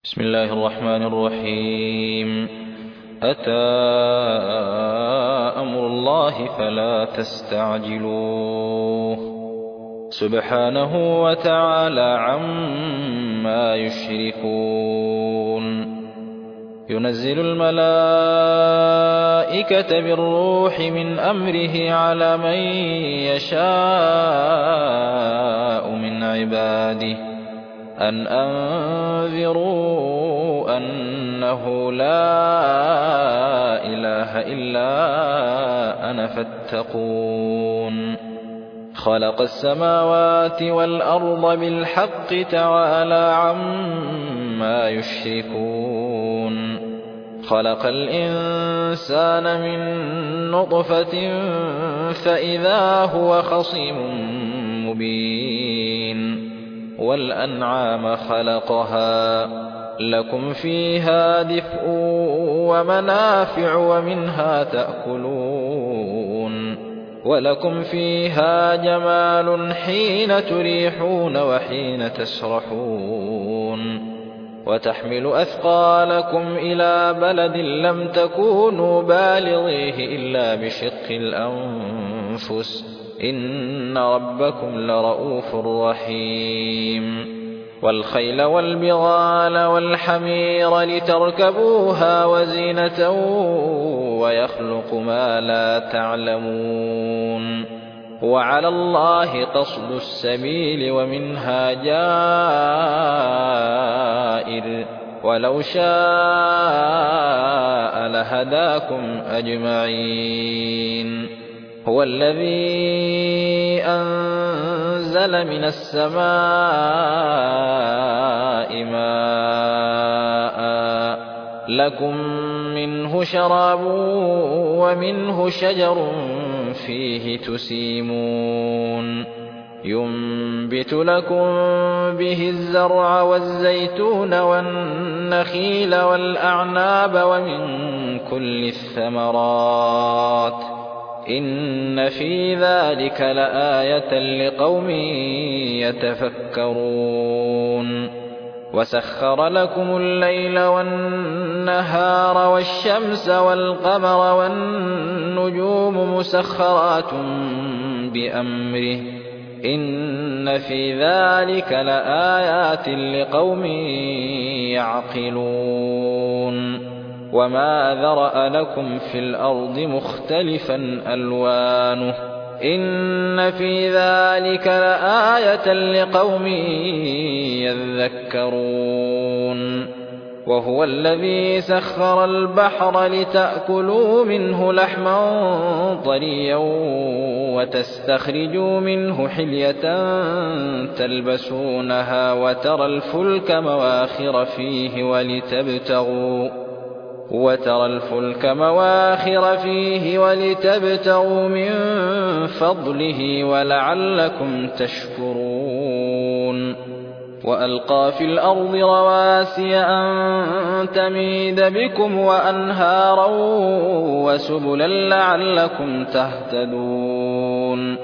بسم الله الرحمن الرحيم. أتى أمر الله فلا تستعجلوه سبحانه وتعالى عما يشركون. ينزل الملائكة بالروح من أمره على من يشاء من عباده أن أنذروا أنه لا إله إلا أنا فاتقون. خلق السماوات والأرض بالحق تعالى عما يشركون. خلق الإنسان من نطفة فإذا هو خصيم مبين. والأنعام خلقها لكم فيها دفء ومنافع ومنها تأكلون ولكم فيها جمال حين تريحون وحين تسرحون. وتحمل أثقالكم إلى بلد لم تكونوا بالغيه إلا بشق الأنفس إن ربكم لرؤوف رحيم. والخيل والبغال والحمير لتركبوها وزينة ويخلق ما لا تعلمون. وعلى الله قصد السبيل ومنها جائر ولو شاء لهداكم أجمعين. هو الذي أنزل من السماء ماء لكم منه شراب ومنه شجر فيه تسيمون. ينبت لكم به الزرع والزيتون والنخيل والأعناب ومن كل الثمرات إن في ذلك لآية لقوم يتفكرون. وسخر لكم الليل والنهار والشمس والقمر والنجوم مسخرات بأمره إن في ذلك لآيات لقوم يعقلون. وما ذرأ لكم في الأرض مختلفا ألوانه إن في ذلك لآية لقوم يذكرون. وهو الذي سخر البحر لتأكلوا منه لحما طريا وتستخرجوا منه حلية تلبسونها وترى الفلك مواخر فيه ولتبتغوا من فضله ولعلكم تشكرون. وألقى في الأرض رواسي أن تميد بكم وأنهارا وسبلا لعلكم تهتدون.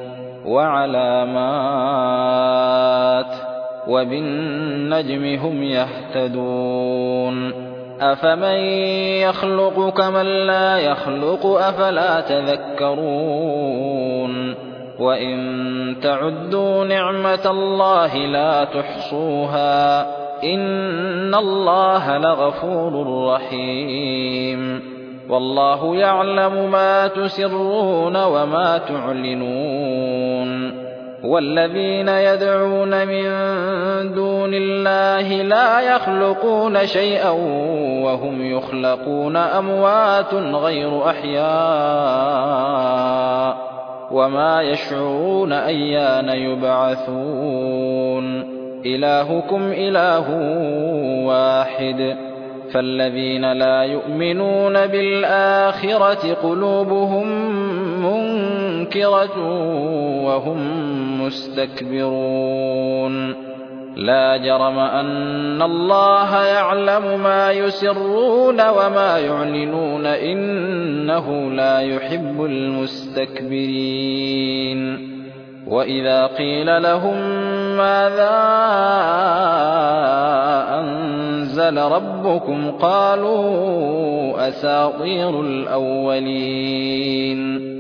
وعلامات وبالنجم هم يهتدون. أفمن يخلق كمن لا يخلق أفلا تذكرون. وإن تعدوا نعمة الله لا تحصوها إن الله لغفور رحيم. والله يعلم ما تسرون وما تعلنون. والذين يدعون من دون الله لا يخلقون شيئا وهم يخلقون أموات غير أحياء وما يشعرون أيان يبعثون. إلهكم إله واحد فالذين لا يؤمنون بالآخرة قلوبهم منكرة وهم مستكبرون. لا جرم أن الله يعلم ما يسرون وما يعلنون إنه لا يحب المستكبرين. وإذا قيل لهم ماذا أنزل أنزل ربكم قالوا أساطير الأولين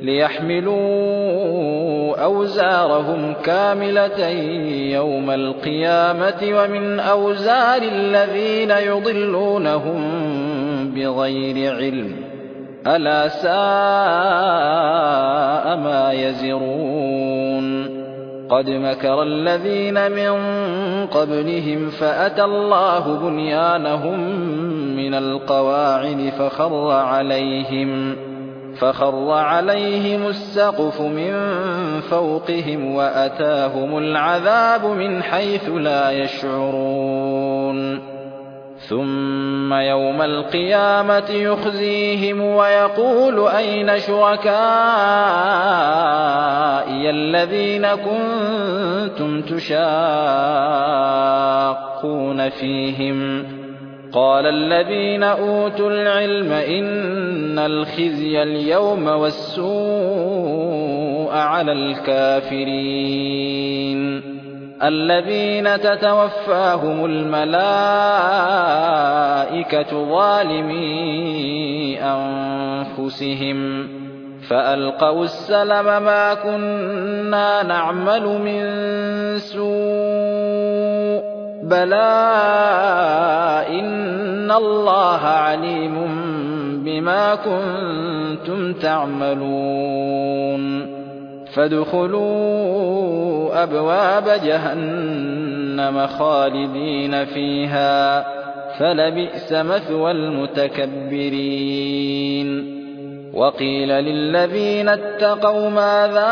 ليحملوا أوزارهم كاملة يوم القيامة ومن أوزار الذين يضلونهم بغير علم ألا ساء ما يزرون قد مكر الذين من قبلهم فأتى الله بنيانهم من القواعد فخر عليهم السقف من فوقهم وأتاهم العذاب من حيث لا يشعرون ثم يوم القيامة يخزيهم ويقول أين شركائي الذين كنتم تشاقون فيهم قال الذين أوتوا العلم إن الخزي اليوم والسوء على الكافرين الذين تتوفاهم الملائكة ظالمي أنفسهم فألقوا السلم ما كنا نعمل من سوء بلى إن الله عليم بما كنتم تعملون فادخلوا أبواب جهنم خالدين فيها فلبئس مثوى المتكبرين وقيل للذين اتقوا ماذا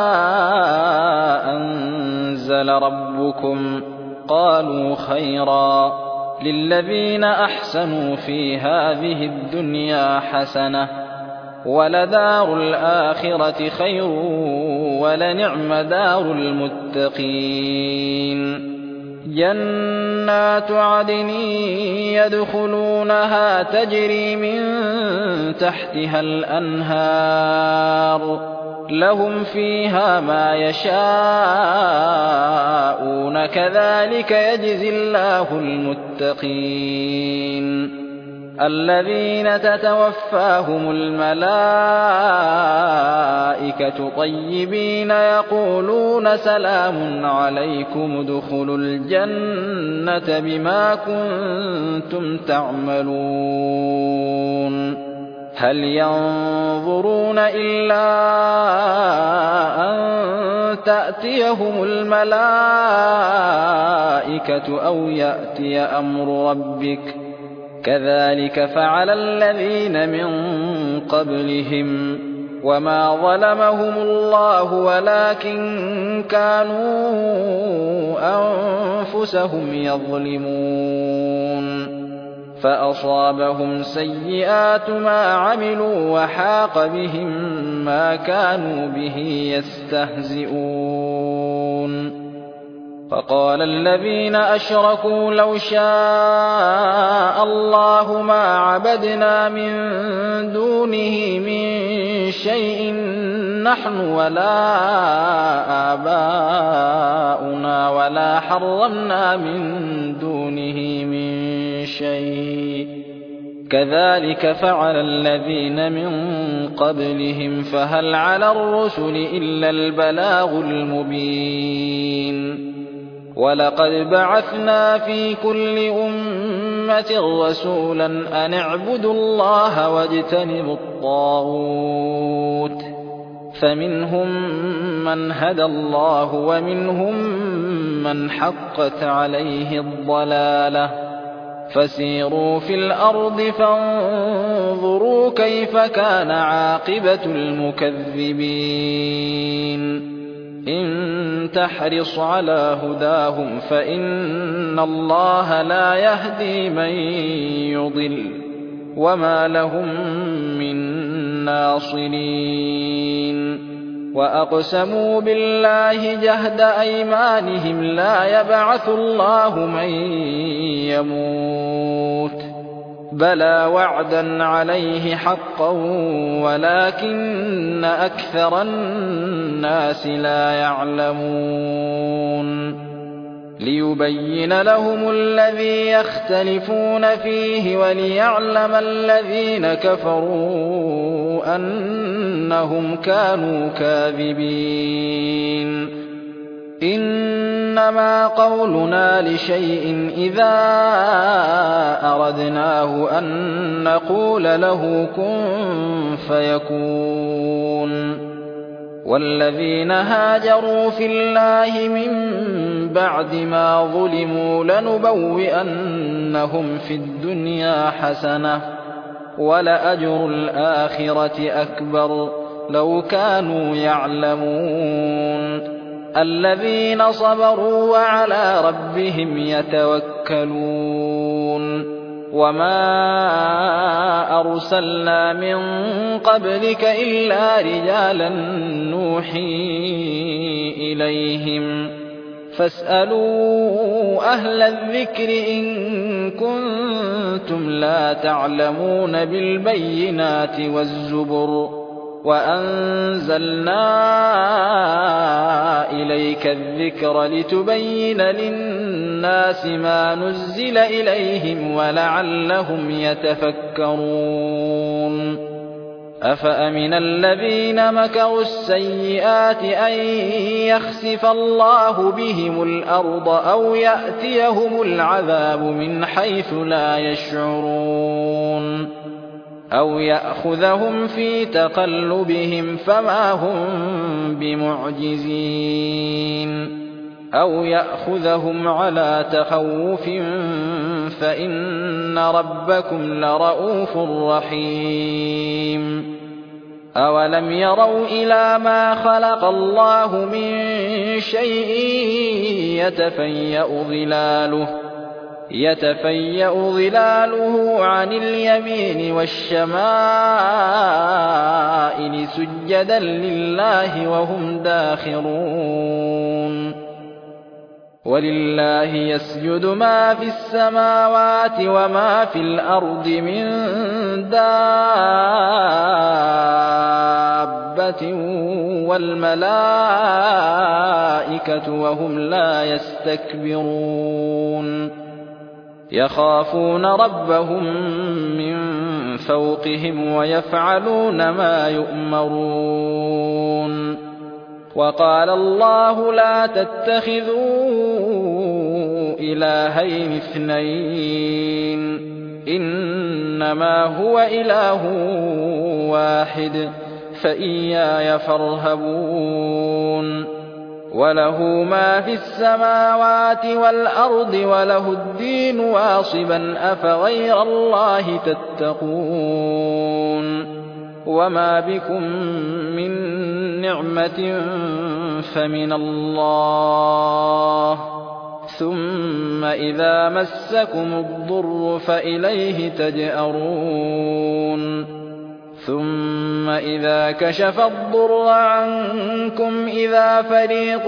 أنزل ربكم قالوا خيرا للذين أحسنوا في هذه الدنيا حسنة ولدار الآخرة خير ولنعم دار المتقين جنات عدن يدخلونها تجري من تحتها الأنهار لهم فيها ما يشاءون كذلك يجزي الله المتقين الذين تتوفاهم الملائكة طيبين يقولون سلام عليكم ادخلوا الجنة بما كنتم تعملون هل ينظرون إلا أن تأتيهم الملائكة أو يأتي أمر ربك كذلك فعل الذين من قبلهم وما ظلمهم الله ولكن كانوا أنفسهم يظلمون فأصابهم سيئات ما عملوا وحاق بهم ما كانوا به يستهزئون فقال الذين أشركوا لو شاء الله ما عبدنا من دونه من شيء نحن ولا آباؤنا ولا حرمنا من دونه من شيء كذلك فعل الذين من قبلهم فهل على الرسل إلا البلاغ المبين ولقد بعثنا في كل أمة رسولا أن اعبدوا الله واجتنبوا الطاغوت فمنهم من هدى الله ومنهم من حقت عليه الضلالة فسيروا في الأرض فانظروا كيف كان عاقبة المكذبين إن تحرص على هداهم فإن الله لا يهدي من يضل وما لهم من ناصرين وأقسموا بالله جهد أيمانهم لا يبعث الله من يموت بلى وعدا عليه حقا ولكن أكثر الناس لا يعلمون ليبين لهم الذي يختلفون فيه وليعلم الذين كفروا أنهم كانوا كاذبين. إنما قولنا لشيء إذا أردناه أن نقول له كن فيكون. والذين هاجروا في الله من بعد ما ظلموا لنبوئنهم في الدنيا حسنة ولأجر الآخرة أكبر لو كانوا يعلمون. الذين صبروا وعلى ربهم يتوكلون. وما أرسلنا من قبلك إلا رجالا نوحي إليهم فاسألوا أهل الذكر إن كنتم لا تعلمون بالبينات والزبر وأنزلنا إليك الذكر لتبين للناس ما نزل إليهم ولعلهم يتفكرون. أفأمن الذين مكروا السيئات أن يخسف الله بهم الأرض أو يأتيهم العذاب من حيث لا يشعرون أو يأخذهم في تقلبهم فما هم بمعجزين أو يأخذهم على تخوف فإن ربكم لرءوف رحيم. أولم يروا إلى ما خلق الله من شيء يتفيأ ظلاله عن اليمين والشمائل سجدا لله وهم داخرون. ولله يسجد ما في السماوات وما في الأرض من دابة والملائكة وهم لا يستكبرون. يخافون ربهم من فوقهم ويفعلون ما يؤمرون. وقال الله لا تتخذوا إلهين اثنين إنما هو إله واحد فإياي فارهبون. وله ما في السماوات والأرض وله الدين واصبا أفغير الله تتقون. وما بكم من نعمة فمن الله ثم إذا مسكم الضر فإليه تجأرون. ثم إذا كشف الضر عنكم إذا فريق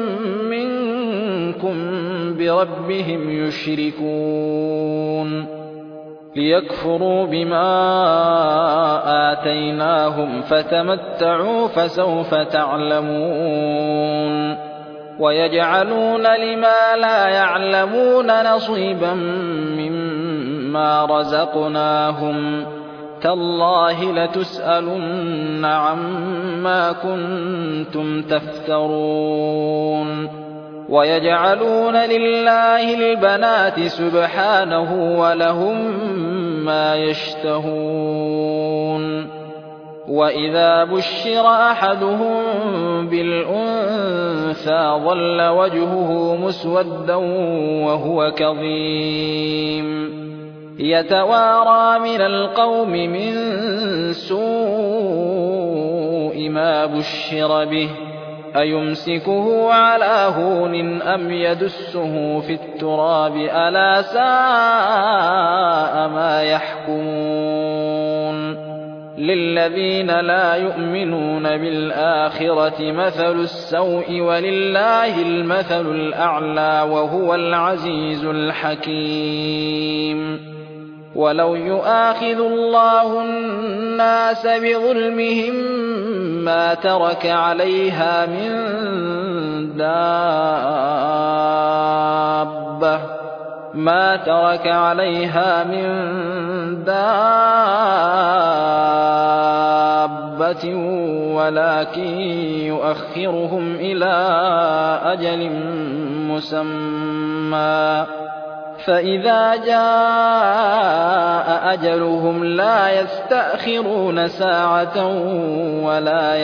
منكم بربهم يشركون. ليكفروا بما آتيناهم فتمتعوا فسوف تعلمون. ويجعلون لما لا يعلمون نصيبا مما رزقناهم تالله لتسألن عما كنتم تفترون. ويجعلون لله البنات سبحانه ولهم ما يشتهون. وإذا بشر أحدهم بالأنثى ظل وجهه مسودا وهو كظيم يتوارى من القوم من سوء ما بشر به أيمسكه على هون أم يدسه في التراب ألا ساء ما يحكمون. للذين لا يؤمنون بالآخرة مثل السوء ولله المثل الأعلى وهو العزيز الحكيم. ولو يؤاخذ الله الناس بظلمهم ما ترك عليها من دابة ما ترك عليها من دابة ولكن يؤخرهم إلى أجل مسمى فإذا جاء أجلهم لا يستأخرون ساعة ولا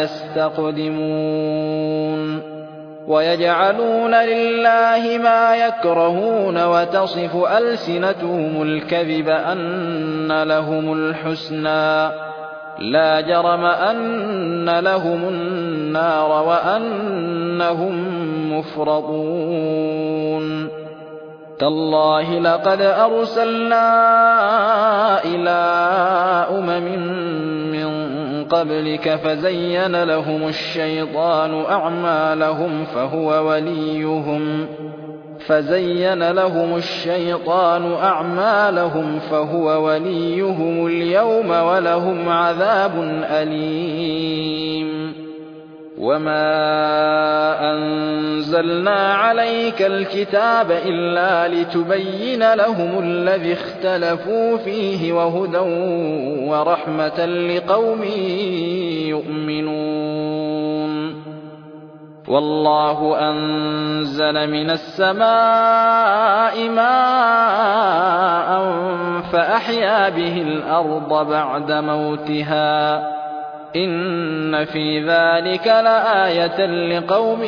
يستقدمون ويجعلون لله ما يكرهون وتصف ألسنتهم الكذب أن لهم الحسنى لا جرم أن لهم النار وأنهم مفرطون تالله لقد أرسلنا إلى من قبلك فزين لهم الشيطان أعمالهم فهو وليهم اليوم ولهم عذاب أليم وما أنزلنا عليك الكتاب إلا لتبين لهم الذي اختلفوا فيه وهدى ورحمة لقوم يؤمنون والله أنزل من السماء ماء فأحيا به الأرض بعد موتها إن في ذلك لآية لقوم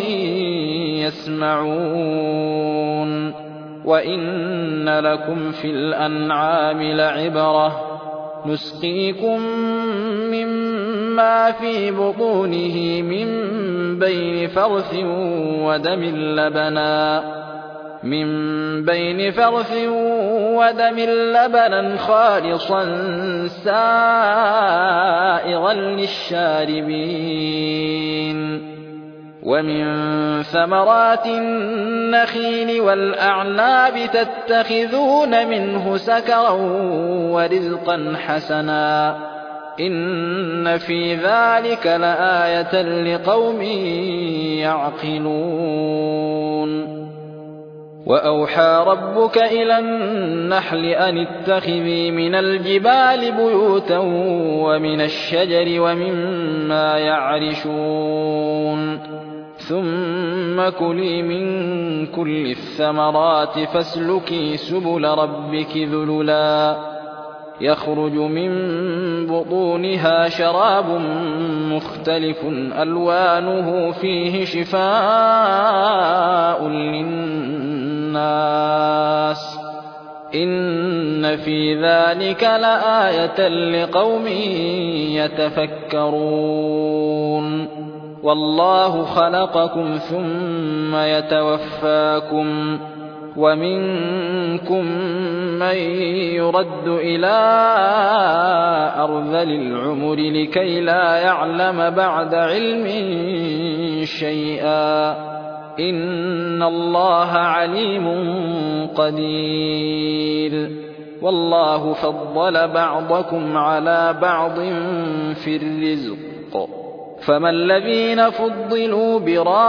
يسمعون وإن لكم في الأنعام لعبرة نسقيكم مما في بطونه من بين فرث ودم لبنا خالصا سائغا للشاربين ومن ثمرات النخيل والأعناب تتخذون منه سكرا ورزقا حسنا إن في ذلك لآية لقوم يعقلون وأوحى ربك إلى النحل أن اتخذي من الجبال بيوتا ومن الشجر ومما يعرشون ثم كلي من كل الثمرات فاسلكي سبل ربك ذللا يخرج من بطونها شراب مختلف ألوانه فيه شفاء للناس إن في ذلك لآية لقوم يتفكرون والله خلقكم ثم يتوفاكم ومنكم من يرد إلى أرذل العمر لكي لا يعلم بعد علم شيئا إن الله عليم قدير والله فضل بعضكم على بعض في الرزق فما الذين فضلوا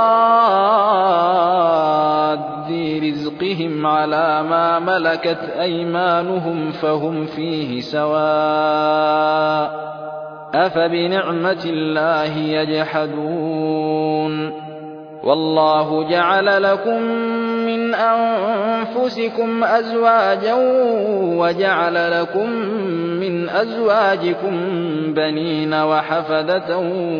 براد رزقهم على ما ملكت أيمانهم فهم فيه سواء أفبنعمة الله يجحدون والله جعل لكم من أنفسكم أزواجا وجعل لكم من أزواجكم بنين وحفدة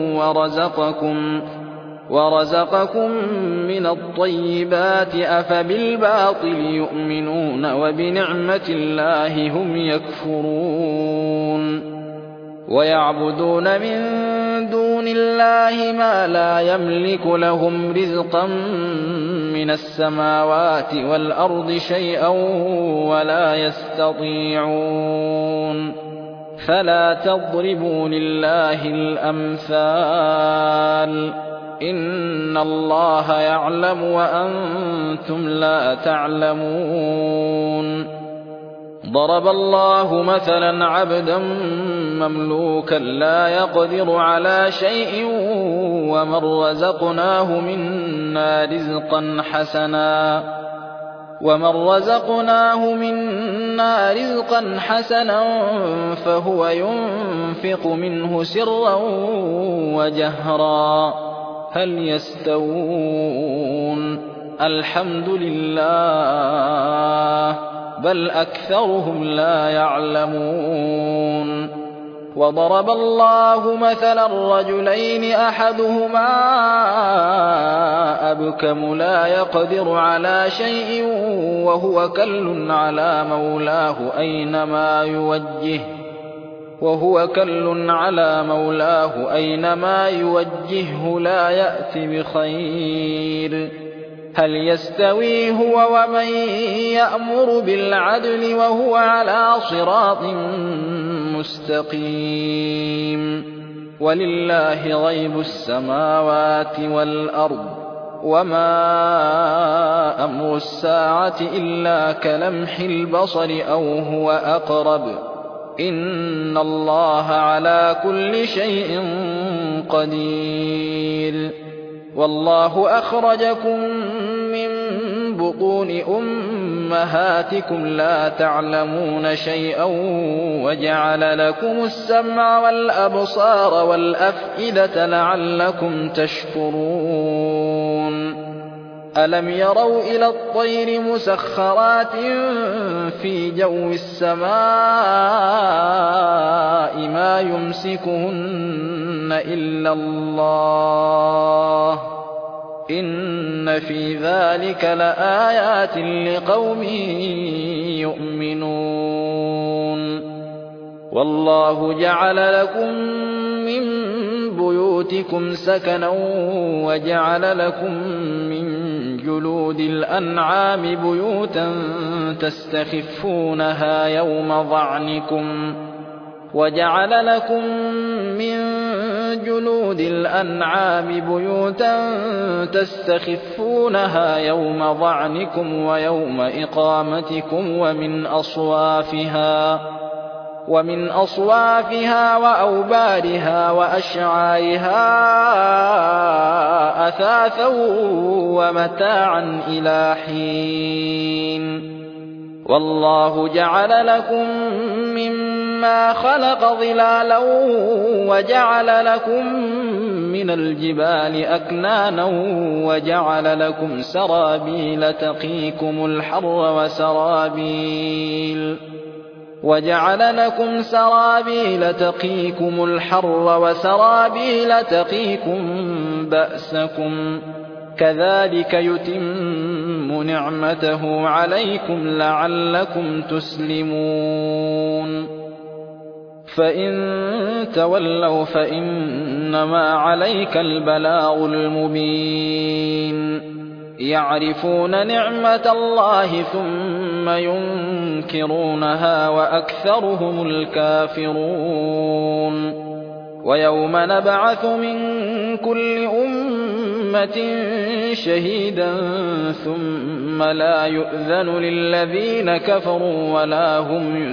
ورزقكم من الطيبات أفبالباطل يؤمنون وبنعمة الله هم يكفرون ويعبدون من دون الله ما لا يملك لهم رزقا من السماوات والأرض شيئا ولا يستطيعون فلا تضربوا لله الأمثال إن الله يعلم وأنتم لا تعلمون ضرب الله مثلا عبدا مملوكا لا يقدر على شيء ومن رزقناه منا رزقا حسنا ومن رزقناه منا رزقا حسنا فهو ينفق منه سرا وجهرا هل يستوون الحمد لله بل أكثرهم لا يعلمون وضرب الله مثلا رجلين أحدهما أبكم لا يقدر على شيء وهو كل على مولاه أينما يوجهه لا يأت بخير هل يستوي هو ومن يأمر بالعدل وهو على صراط مستقيم ولله غيب السماوات والأرض وما أمر الساعة إلا كلمح البصر أو هو أقرب إن الله على كل شيء قدير والله أخرجكم من بطون أمهاتكم لا تعلمون شيئا وجعل لكم السمع والأبصار والأفئدة لعلكم تشكرون ألم يروا إلى الطير مسخرات في جو السماء ما يمسكهن إلا الله إن في ذلك لآيات لقوم يؤمنون والله جعل لكم من بيوتكم سكنا وجعل لكم من جلود الأنعام بيوتا تستخفونها يوم ظعنكم ويوم إقامتكم ومن أصوافها وأوبارها وأشعارها أثاثا ومتاعا إلى حين والله جعل لكم مما خلق ظلالا وجعل لكم من الجبال أكنانا وجعل لكم سرابيل تقيكم الحر وسرابيل تقيكم بأسكم كذلك يتم نعمته عليكم لعلكم تسلمون فإن تولوا فإنما عليك البلاغ المبين يعرفون نعمة الله ثم ينكرونها وأكثرهم الكافرون ويوم نبعث من كل أمة شهيدا ثم لا يؤذن للذين كفروا ولا هم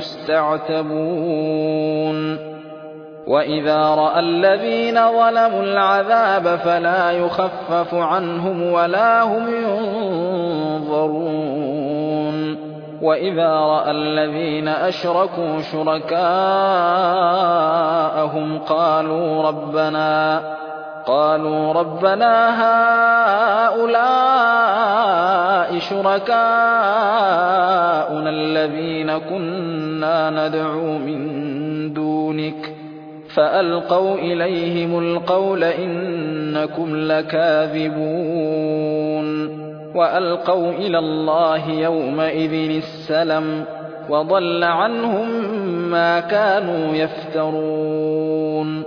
يستعتبون وإذا رأى الذين ظلموا العذاب فلا يخفف عنهم ولا هم ينظرون وإذا رأى الذين أشركوا شركاءهم قالوا ربنا هؤلاء شركاؤنا الذين كنا ندعو من دونك فألقوا إليهم القول إنكم لكاذبون وألقوا إلى الله يومئذ السلم وضل عنهم ما كانوا يفترون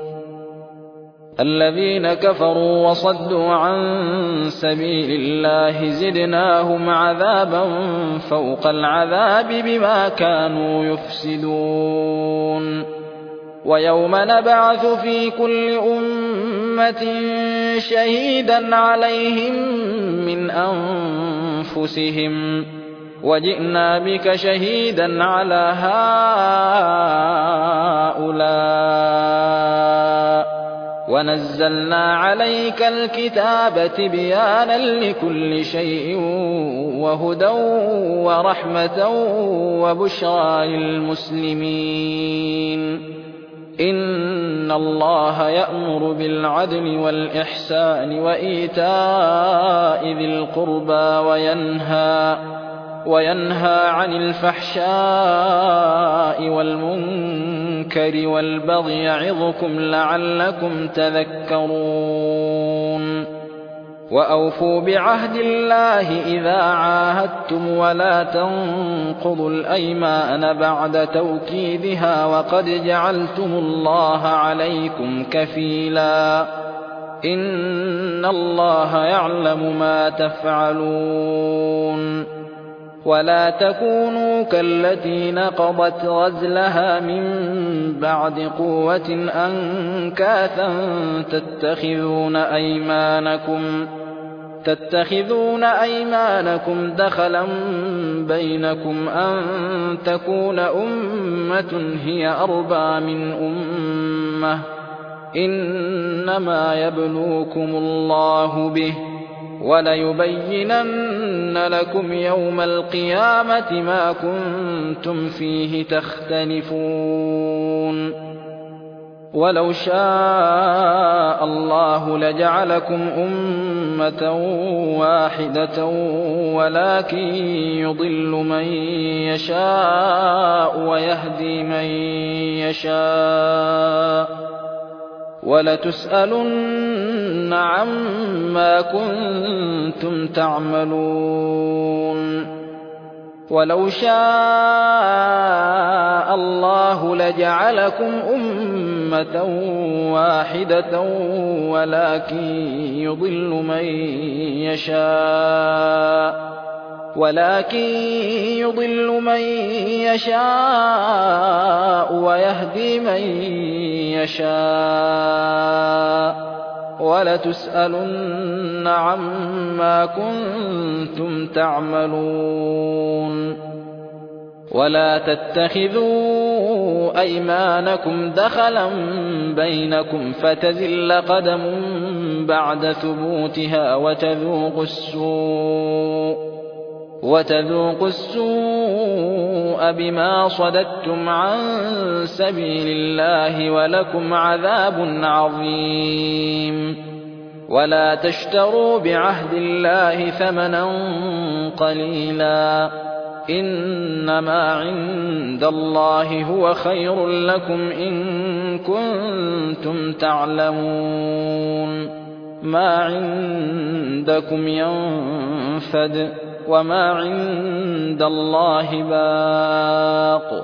الذين كفروا وصدوا عن سبيل الله زدناهم عذابا فوق العذاب بما كانوا يفسدون ويوم نبعث في كل أمة شهيدا عليهم من أنفسهم وجئنا بك شهيدا على هؤلاء ونزلنا عليك الكتاب تبيانا لكل شيء وهدى ورحمة وبشرى للمسلمين. إن الله يأمر بالعدل والإحسان وإيتاء ذي القربى وينهى عن الفحشاء والمنكر والبغي يعظكم لعلكم تذكرون. وأوفوا بعهد الله إذا عاهدتم ولا تنقضوا الأيمان بعد توكيدها وقد جعلتم الله عليكم كفيلا إن الله يعلم ما تفعلون. ولا تكونوا كالتي نقضت غزلها من بعد قوة أنكاثا تتخذون أيمانكم دخلا بينكم أن تكون أمة هي أربى من أمة إنما يبلوكم الله به وليبينن لكم يوم القيامة ما كنتم فيه تختلفون. ولو شاء الله لجعلكم أمة واحدة ولكن يضل من يشاء ويهدي من يشاء ولتسألن عما كنتم تعملون. ولو شاء الله لجعلكم أمة واحدة ولكن يضل من يشاء ويهدي من يشاء ولتسألن عما كنتم تعملون. ولا تتخذوا أيمانكم دخلا بينكم فتزل قدم بعد ثبوتها وتذوقوا السوء بما صددتم عن سبيل الله ولكم عذاب عظيم. ولا تشتروا بعهد الله ثمنا قليلا إنما عند الله هو خير لكم إن كنتم تعلمون. ما عندكم ينفد وما عند الله باق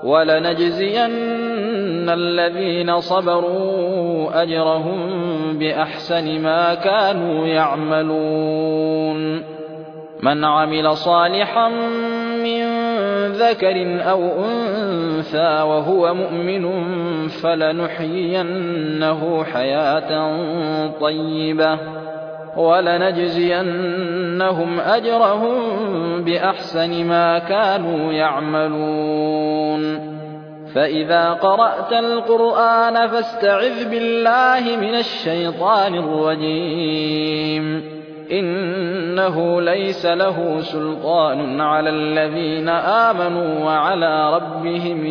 ولنجزين الذين صبروا أجرهم بأحسن ما كانوا يعملون. من عمل صالحا من ذكر أو أنثى وهو مؤمن فلنحيينه حياة طيبة ولنجزينهم أجرهم بأحسن ما كانوا يعملون. فإذا قرأت القرآن فاستعذ بالله من الشيطان الرجيم إنه ليس له سلطان على الذين آمنوا وعلى ربهم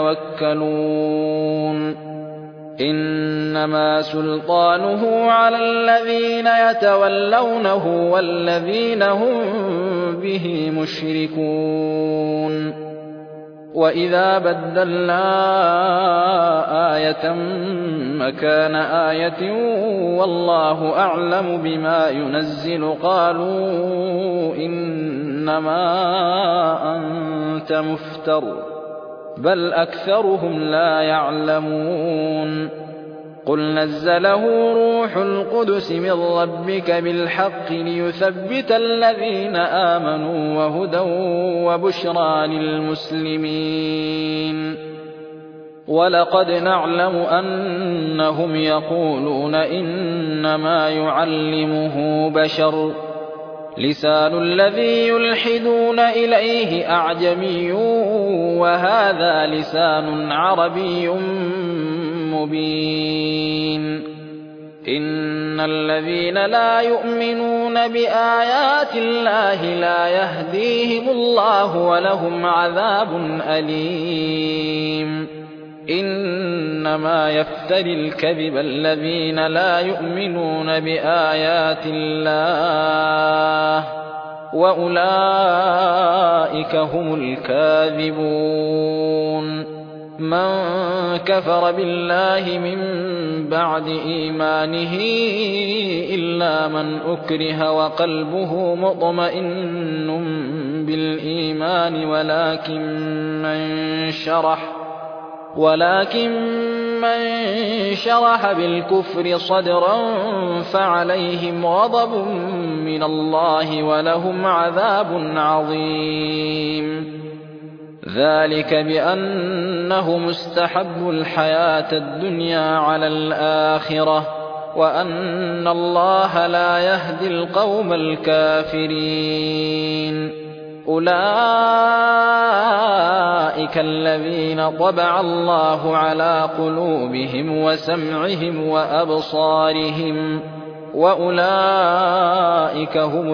يتوكلون. إنما سلطانه على الذين يتولونه والذين هم به مشركون. وإذا بدلنا آية مكان آية والله أعلم بما ينزل قالوا إنما أنت مفتر بل أكثرهم لا يعلمون. قل نزله روح القدس من ربك بالحق ليثبت الذين آمنوا وهدى وبشرى للمسلمين. ولقد نعلم أنهم يقولون إنما يعلمه بشر لسان الذي يلحدون إليه أعجمي وهذا لسان عربي مبين. إن الذين لا يؤمنون بآيات الله لا يهديهم الله ولهم عذاب أليم إنما يفتري الكذب الذين لا يؤمنون بآيات الله وأولئك هم الكاذبون من كفر بالله من بعد إيمانه إلا من أكره وقلبه مطمئن بالإيمان ولكن من شرح بالكفر صدرا فعليهم غضب من الله ولهم عذاب عظيم ذلك بأنهم استحبوا الحياة الدنيا على الآخرة وأن الله لا يهدي القوم الكافرين أولئك الذين طبع الله على قلوبهم وسمعهم وأبصارهم وأولئك هم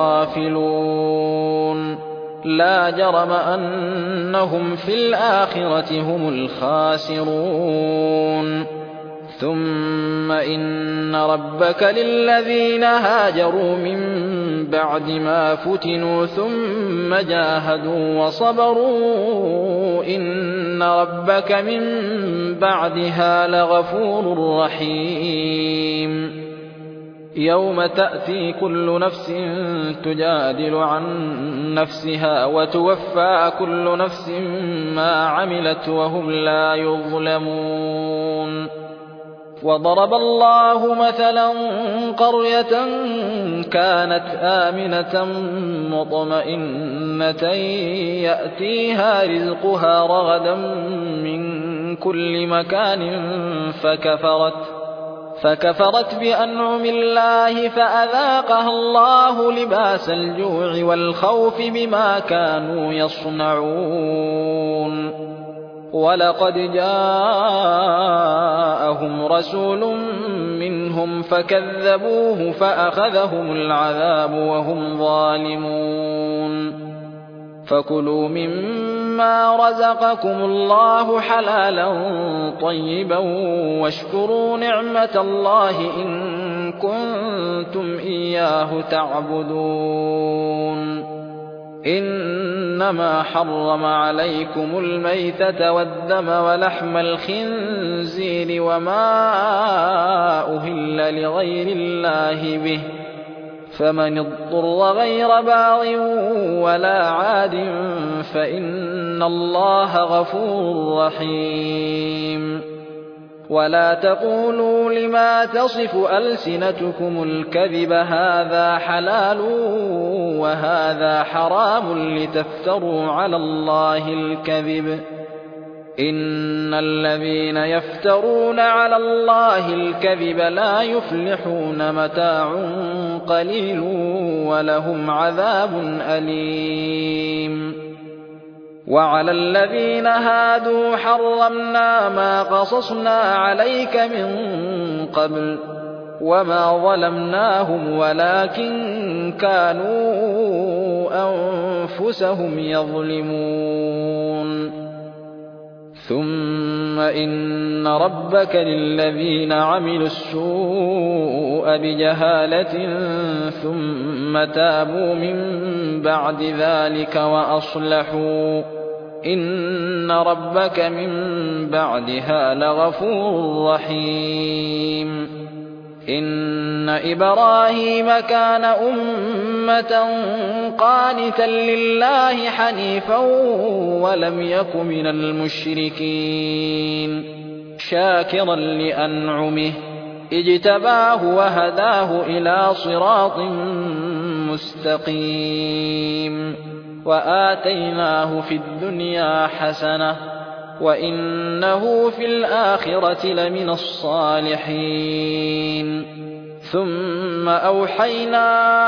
الغافلون لا جرم أنهم في الآخرة هم الخاسرون ثم إن ربك للذين هاجروا من بعد ما فتنوا ثم جاهدوا وصبروا إن ربك من بعدها لغفور رحيم يوم تأتي كل نفس تجادل عن نفسها وتوفى كل نفس ما عملت وهم لا يظلمون وضرب الله مثلا قرية كانت آمنة مطمئنة يأتيها رزقها رغدا من كل مكان فكفرت بأنعم الله فأذاقها الله لباس الجوع والخوف بما كانوا يصنعون ولقد جاءهم رسول منهم فكذبوه فأخذهم العذاب وهم ظالمون فكلوا مما رزقكم الله حلالا طيبا واشكروا نعمة الله إن كنتم إياه تعبدون إنما حرم عليكم الميتة والدم ولحم الخنزير وما أهل لغير الله به فمن اضطر غير باغ ولا عاد فإن الله غفور رحيم ولا تقولوا لما تصف ألسنتكم الكذب هذا حلال وهذا حرام لتفتروا على الله الكذب إن الذين يفترون على الله الكذب لا يفلحون متاع قليل ولهم عذاب أليم وعلى الذين هادوا حرمنا ما قصصنا عليك من قبل وما ظلمناهم ولكن كانوا أنفسهم يظلمون ثم إن ربك للذين عملوا السوء بجهالة ثم تابوا من بعد ذلك وأصلحوا إن ربك من بعدها لغفور رحيم إن إبراهيم كان أمة قانتا لله حنيفا ولم يك من المشركين شاكرا لأنعمه اجتباه وهداه إلى صراط مستقيم وآتيناه في الدنيا حسنة وإنه في الآخرة لمن الصالحين ثم أوحينا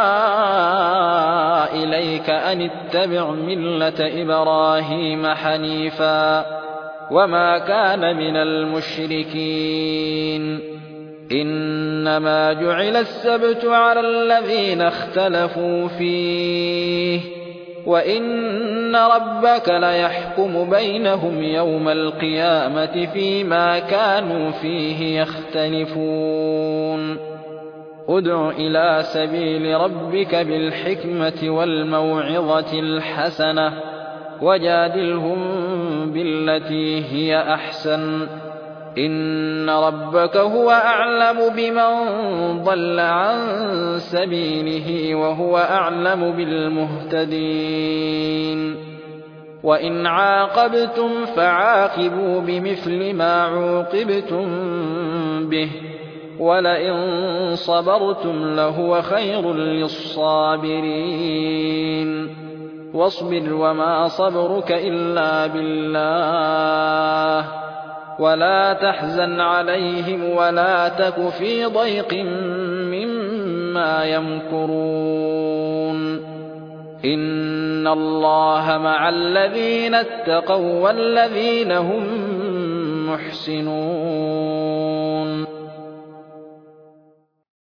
إليك أن اتبع ملة إبراهيم حنيفا وما كان من المشركين إنما جعل السبت على الذين اختلفوا فيه وإن ربك ليحكم بينهم يوم القيامة فيما كانوا فيه يختلفون ادع إلى سبيل ربك بالحكمة والموعظة الحسنة وجادلهم بالتي هي أحسن إن ربك هو أعلم بمن ضل عن سبيله وهو أعلم بالمهتدين وإن عاقبتم فعاقبوا بمثل ما عوقبتم به ولئن صبرتم لهو خير للصابرين واصبر وما صبرك إلا بالله ولا تحزن عليهم ولا تك في ضيق مما يمكرون إن الله مع الذين اتقوا والذين هم محسنون